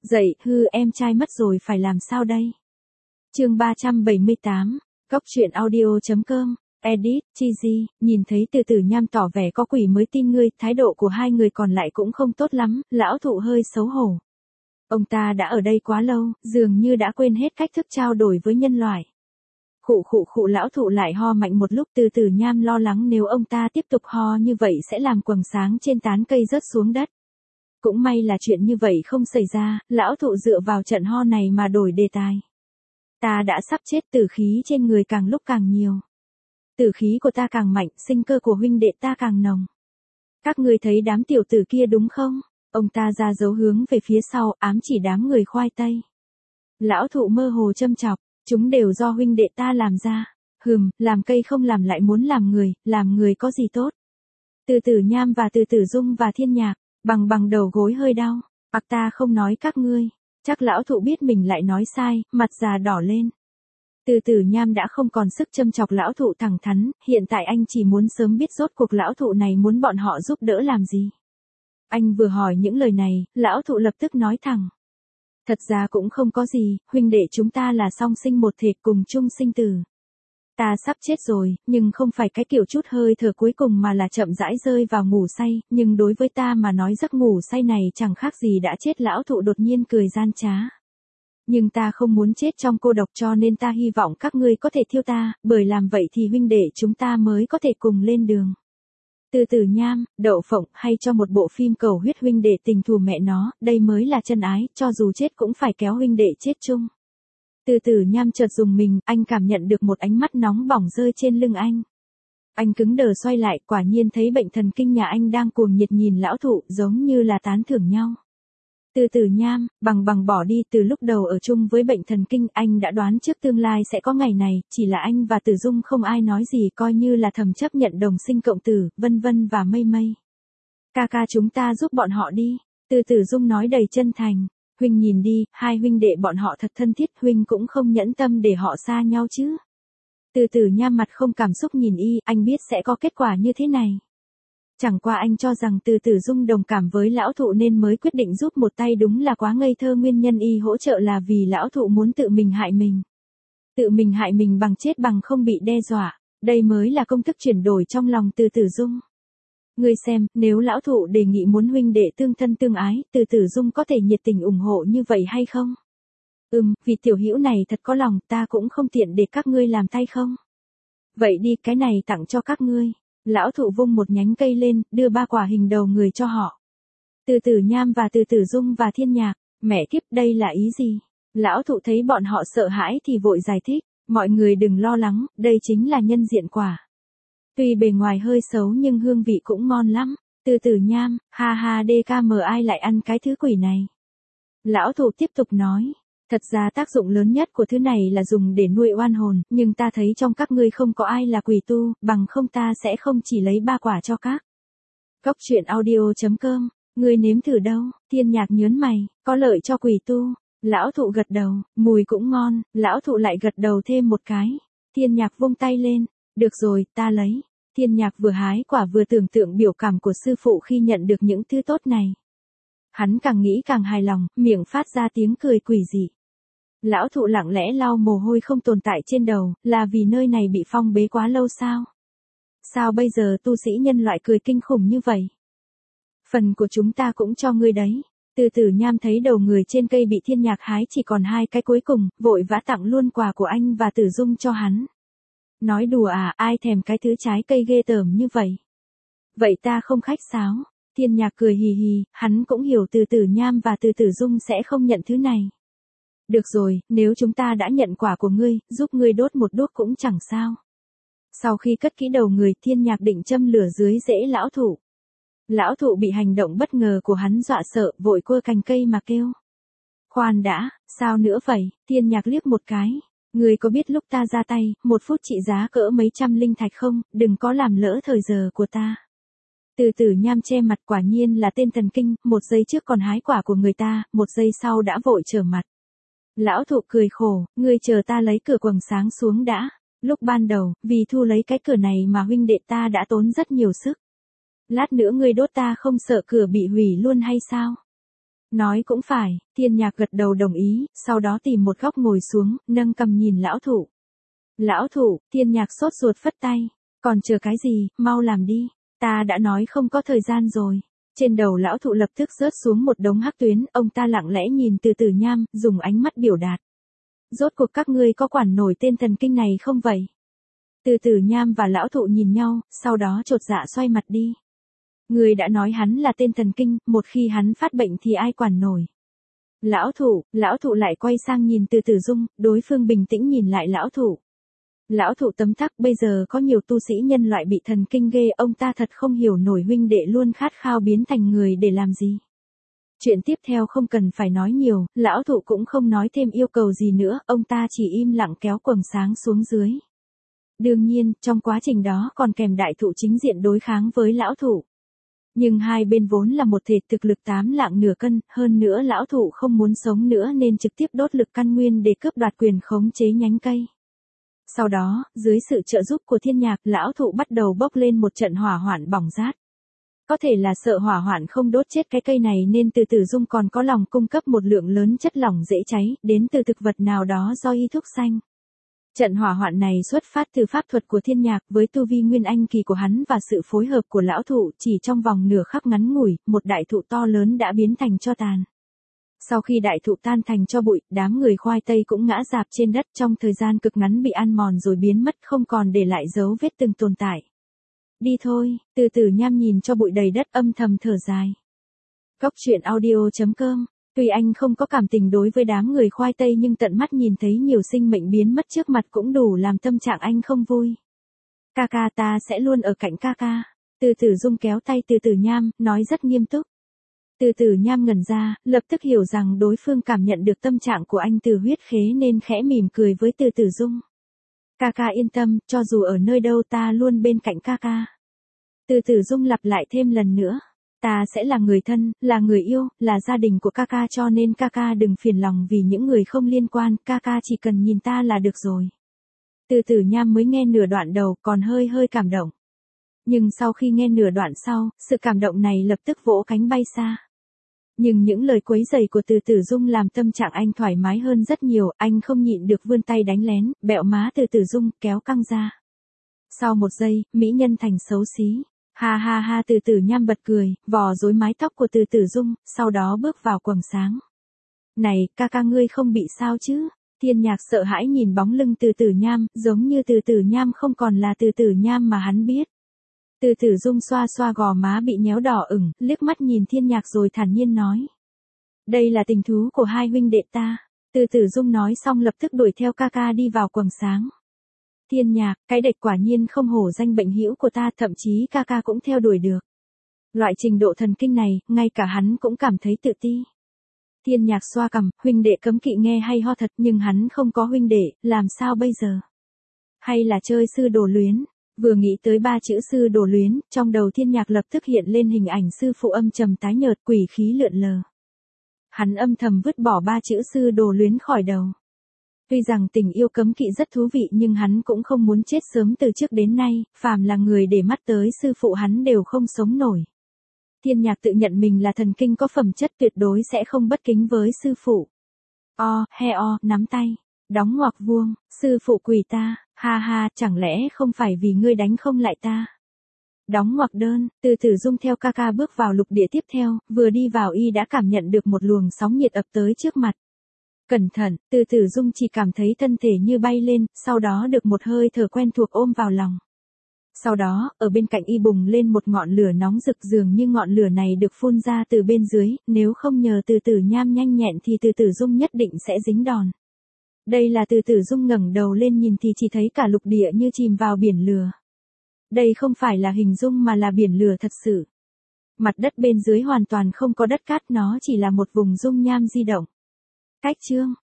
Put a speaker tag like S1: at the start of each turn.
S1: Dậy, em trai mất rồi phải làm sao đây? Chương 378, Góc truyện audio.com, edit, Chizy, nhìn thấy Từ Tử Nham tỏ vẻ có quỷ mới tin ngươi, thái độ của hai người còn lại cũng không tốt lắm, lão thụ hơi xấu hổ. Ông ta đã ở đây quá lâu, dường như đã quên hết cách thức trao đổi với nhân loại. Khụ lão thụ lại ho mạnh một lúc. Từ Tử Nham lo lắng nếu ông ta tiếp tục ho như vậy sẽ làm quầng sáng trên tán cây rớt xuống đất. Cũng may là chuyện như vậy không xảy ra, lão thụ dựa vào trận ho này mà đổi đề tài. Ta đã sắp chết, tử khí trên người càng lúc càng nhiều. Tử khí của ta càng mạnh, sinh cơ của huynh đệ ta càng nồng. Các ngươi thấy đám tiểu tử kia đúng không? Ông ta ra dấu hướng về phía sau, ám chỉ đám người khoai tây. Lão thụ mơ hồ châm chọc, chúng đều do huynh đệ ta làm ra. Làm cây không làm lại muốn làm người có gì tốt. Từ Tử Nham và Từ Tử Dung và Thiên Nhạc, bằng đầu gối hơi đau. Ta không nói các ngươi. Chắc lão thụ biết mình lại nói sai, mặt già đỏ lên. Từ Tử Nham đã không còn sức châm chọc lão thụ thẳng thắn, hiện tại anh chỉ muốn sớm biết rốt cuộc lão thụ này muốn bọn họ giúp đỡ làm gì. Anh vừa hỏi những lời này, lão thụ lập tức nói thẳng. Thật ra cũng không có gì, huynh đệ chúng ta là song sinh một thể, cùng chung sinh tử. Ta sắp chết rồi, nhưng không phải cái kiểu chút hơi thở cuối cùng mà là chậm rãi rơi vào ngủ say, nhưng đối với ta mà nói giấc ngủ say này chẳng khác gì đã chết. Lão thụ đột nhiên cười gian trá. Nhưng ta không muốn chết trong cô độc, cho nên ta hy vọng các ngươi có thể thiêu ta, bởi làm vậy thì huynh đệ chúng ta mới có thể cùng lên đường. Từ Tử Nham, đậu phộng, hay cho một bộ phim cầu huyết huynh đệ tình thù mẹ nó, đây mới là chân ái, cho dù chết cũng phải kéo huynh đệ chết chung. Từ Tử Nham chợt rùng mình, anh cảm nhận được một ánh mắt nóng bỏng rơi trên lưng anh. Anh cứng đờ xoay lại, quả nhiên thấy bệnh thần kinh nhà anh đang cuồng nhiệt nhìn lão thụ, giống như là tán thưởng nhau. Từ Tử Nham, bằng bỏ đi. Từ lúc đầu ở chung với bệnh thần kinh, anh đã đoán trước tương lai sẽ có ngày này, chỉ là anh và Tử Dung không ai nói gì, coi như là thầm chấp nhận đồng sinh cộng tử, vân vân và mây mây. Ca chúng ta giúp bọn họ đi. Từ Tử Dung nói đầy chân thành. Huynh nhìn đi, hai huynh đệ bọn họ thật thân thiết, huynh cũng không nhẫn tâm để họ xa nhau chứ. Từ Tử Nham mặt không cảm xúc nhìn y, anh biết sẽ có kết quả như thế này. Chẳng qua anh cho rằng Từ Tử Dung đồng cảm với lão thụ nên mới quyết định giúp một tay, đúng là quá ngây thơ. Nguyên nhân y hỗ trợ là vì lão thụ muốn tự mình hại mình. Tự mình hại mình bằng chết bằng không bị đe dọa, đây mới là công thức chuyển đổi trong lòng Từ Tử Dung. Ngươi xem, nếu lão thụ đề nghị muốn huynh đệ tương thân tương ái, Từ Tử Dung có thể nhiệt tình ủng hộ như vậy hay không? Vì tiểu hữu này thật có lòng, ta cũng không tiện để các ngươi làm tay không. Vậy đi, cái này tặng cho các ngươi. Lão thụ vung một nhánh cây lên, đưa 3 quả hình đầu người cho họ. Từ Tử Nham và Từ Tử Dung và Thiên Nhạc, mẹ kiếp, đây là ý gì? Lão thụ thấy bọn họ sợ hãi thì vội giải thích, mọi người đừng lo lắng, đây chính là nhân diện quả. Tuy bề ngoài hơi xấu nhưng hương vị cũng ngon lắm. Từ Tử Nham, ha DKM, ai lại ăn cái thứ quỷ này? Lão thụ tiếp tục nói, thật ra tác dụng lớn nhất của thứ này là dùng để nuôi oan hồn, nhưng ta thấy trong các ngươi không có ai là quỷ tu, bằng không ta sẽ không chỉ lấy 3 quả cho các. Góc truyện audio.com, ngươi nếm thử đâu? Thiên Nhạc nhớn mày, có lợi cho quỷ tu. Lão thụ gật đầu, mùi cũng ngon. Lão thụ lại gật đầu thêm một cái. Thiên Nhạc vung tay lên, được rồi, ta lấy. Thiên Nhạc vừa hái quả vừa tưởng tượng biểu cảm của sư phụ khi nhận được những thứ tốt này. Hắn càng nghĩ càng hài lòng, miệng phát ra tiếng cười quỷ dị. Lão thụ lặng lẽ lau mồ hôi không tồn tại trên đầu, là vì nơi này bị phong bế quá lâu sao? Sao bây giờ tu sĩ nhân loại cười kinh khủng như vậy? Phần của chúng ta cũng cho ngươi đấy. Từ Tử Nham thấy đầu người trên cây bị Thiên Nhạc hái chỉ còn 2 cái cuối cùng, vội vã tặng luôn quà của anh và Tử Dung cho hắn. Nói đùa à, ai thèm cái thứ trái cây ghê tởm như vậy? Vậy ta không khách sáo. Thiên Nhạc cười hì hì, hắn cũng hiểu Từ Tử Nham và Từ Tử Dung sẽ không nhận thứ này. Được rồi, nếu chúng ta đã nhận quả của ngươi, giúp ngươi đốt một đuốc cũng chẳng sao. Sau khi cất kỹ đầu người, Thiên Nhạc định châm lửa dưới rễ lão thụ. Lão thụ bị hành động bất ngờ của hắn dọa sợ, vội quơ cành cây mà kêu. Khoan đã, sao nữa vậy? Thiên Nhạc liếc một cái. Ngươi có biết lúc ta ra tay, 1 phút trị giá cỡ mấy trăm linh thạch không? Đừng có làm lỡ thời giờ của ta. Từ Tử Nham che mặt, quả nhiên là tên thần kinh, 1 giây trước còn hái quả của người ta, 1 giây sau đã vội trở mặt. Lão thụ cười khổ, ngươi chờ ta lấy cửa quầng sáng xuống đã. Lúc ban đầu, vì thu lấy cái cửa này mà huynh đệ ta đã tốn rất nhiều sức. Lát nữa ngươi đốt ta không sợ cửa bị hủy luôn hay sao? Nói cũng phải, Thiên Nhạc gật đầu đồng ý, sau đó tìm một góc ngồi xuống, nâng cầm nhìn lão thụ. Lão thụ, Thiên Nhạc sốt ruột phất tay. Còn chờ cái gì, mau làm đi. Ta đã nói không có thời gian rồi. Trên đầu lão thụ lập tức rớt xuống một đống hắc tuyến, ông ta lặng lẽ nhìn Từ Tử Nham, dùng ánh mắt biểu đạt. Rốt cuộc các ngươi có quản nổi tên thần kinh này không vậy? Từ Tử Nham và lão thụ nhìn nhau, sau đó chột dạ xoay mặt đi. Người đã nói hắn là tên thần kinh, một khi hắn phát bệnh thì ai quản nổi. Lão thụ lại quay sang nhìn Từ Tử Dung, đối phương bình tĩnh nhìn lại lão thụ. Lão thụ tấm tắc, bây giờ có nhiều tu sĩ nhân loại bị thần kinh ghê, ông ta thật không hiểu nổi huynh đệ luôn khát khao biến thành người để làm gì. Chuyện tiếp theo không cần phải nói nhiều, lão thụ cũng không nói thêm yêu cầu gì nữa, ông ta chỉ im lặng kéo quầng sáng xuống dưới. Đương nhiên, trong quá trình đó còn kèm đại thụ chính diện đối kháng với lão thụ. Nhưng hai bên vốn là một thể thực lực 8 lạng nửa cân, hơn nữa lão thụ không muốn sống nữa nên trực tiếp đốt lực căn nguyên để cướp đoạt quyền khống chế nhánh cây. Sau đó, dưới sự trợ giúp của Thiên Nhạc, lão thụ bắt đầu bốc lên một trận hỏa hoạn bỏng rát. Có thể là sợ hỏa hoạn không đốt chết cái cây này nên Từ Tử Dung còn có lòng cung cấp một lượng lớn chất lỏng dễ cháy, đến từ thực vật nào đó do y thúc xanh. Trận hỏa hoạn này xuất phát từ pháp thuật của Thiên Nhạc, với tu vi nguyên anh kỳ của hắn và sự phối hợp của lão thụ, chỉ trong vòng nửa khắc ngắn ngủi, một đại thụ to lớn đã biến thành tro tàn. Sau khi đại thụ tan thành tro bụi, đám người khoai tây cũng ngã rạp trên đất, trong thời gian cực ngắn bị ăn mòn rồi biến mất, không còn để lại dấu vết từng tồn tại. Đi thôi, Từ Tử Nham nhìn cho bụi đầy đất âm thầm thở dài. Góc truyện audio.com. Tuy anh không có cảm tình đối với đám người khoai tây nhưng tận mắt nhìn thấy nhiều sinh mệnh biến mất trước mặt cũng đủ làm tâm trạng anh không vui. Ca ta sẽ luôn ở cạnh ca. Từ Tử Dung kéo tay Từ Tử Nham, nói rất nghiêm túc. Từ Tử Nham ngẩn ra, lập tức hiểu rằng đối phương cảm nhận được tâm trạng của anh từ huyết khế nên khẽ mỉm cười với Từ Tử Dung. Ca yên tâm, cho dù ở nơi đâu ta luôn bên cạnh ca. Từ Tử Dung lặp lại thêm lần nữa. Ta sẽ là người thân, là người yêu, là gia đình của ca cho nên ca đừng phiền lòng vì những người không liên quan, ca chỉ cần nhìn ta là được rồi. Từ Tử Nham mới nghe nửa đoạn đầu còn hơi cảm động. Nhưng sau khi nghe nửa đoạn sau, sự cảm động này lập tức vỗ cánh bay xa. Nhưng những lời quấy rầy của Từ Tử Dung làm tâm trạng anh thoải mái hơn rất nhiều, anh không nhịn được vươn tay đánh lén, bẹo má Từ Tử Dung, kéo căng ra. Sau một giây, mỹ nhân thành xấu xí. Ha, Từ Tử Nham bật cười, vò rối mái tóc của Từ Tử Dung, sau đó bước vào quầng sáng. Này, ca ngươi không bị sao chứ? Thiên Nhạc sợ hãi nhìn bóng lưng Từ Tử Nham, giống như Từ Tử Nham không còn là Từ Tử Nham mà hắn biết. Từ Tử Dung xoa xoa gò má bị nhéo đỏ ửng, liếc mắt nhìn Thiên Nhạc rồi thản nhiên nói. Đây là tình thú của hai huynh đệ ta. Từ Tử Dung nói xong lập tức đuổi theo ca đi vào quầng sáng. Thiên Nhạc, cái đệch quả nhiên không hổ danh bệnh hữu của ta, thậm chí ca cũng theo đuổi được. Loại trình độ thần kinh này, ngay cả hắn cũng cảm thấy tự ti. Thiên Nhạc xoa cằm, huynh đệ cấm kỵ nghe hay ho thật nhưng hắn không có huynh đệ, làm sao bây giờ? Hay là chơi sư đồ luyến? Vừa nghĩ tới 3 chữ sư đồ luyến, trong đầu Thiên Nhạc lập tức hiện lên hình ảnh sư phụ âm trầm tái nhợt, quỷ khí lượn lờ. Hắn âm thầm vứt bỏ 3 chữ sư đồ luyến khỏi đầu. Tuy rằng tình yêu cấm kỵ rất thú vị nhưng hắn cũng không muốn chết sớm từ trước đến nay, phàm là người để mắt tới sư phụ hắn đều không sống nổi. Thiên Nhạc tự nhận mình là thần kinh có phẩm chất, tuyệt đối sẽ không bất kính với sư phụ. Nắm tay, đóng ngoặc vuông, sư phụ quỳ ta, ha, chẳng lẽ không phải vì ngươi đánh không lại ta? Đóng ngoặc đơn, Từ Tử Dung theo ca bước vào lục địa tiếp theo, vừa đi vào y đã cảm nhận được một luồng sóng nhiệt ập tới trước mặt. Cẩn thận, Từ Tử Dung chỉ cảm thấy thân thể như bay lên, sau đó được một hơi thở quen thuộc ôm vào lòng. Sau đó, ở bên cạnh y bùng lên một ngọn lửa nóng rực, dường như ngọn lửa này được phun ra từ bên dưới, nếu không nhờ Từ Tử Nham nhanh nhẹn thì Từ Tử Dung nhất định sẽ dính đòn. Đây là Từ Tử Dung ngẩng đầu lên nhìn thì chỉ thấy cả lục địa như chìm vào biển lửa. Đây không phải là hình dung mà là biển lửa thật sự. Mặt đất bên dưới hoàn toàn không có đất cát, nó chỉ là một vùng dung nham di động. Cách chương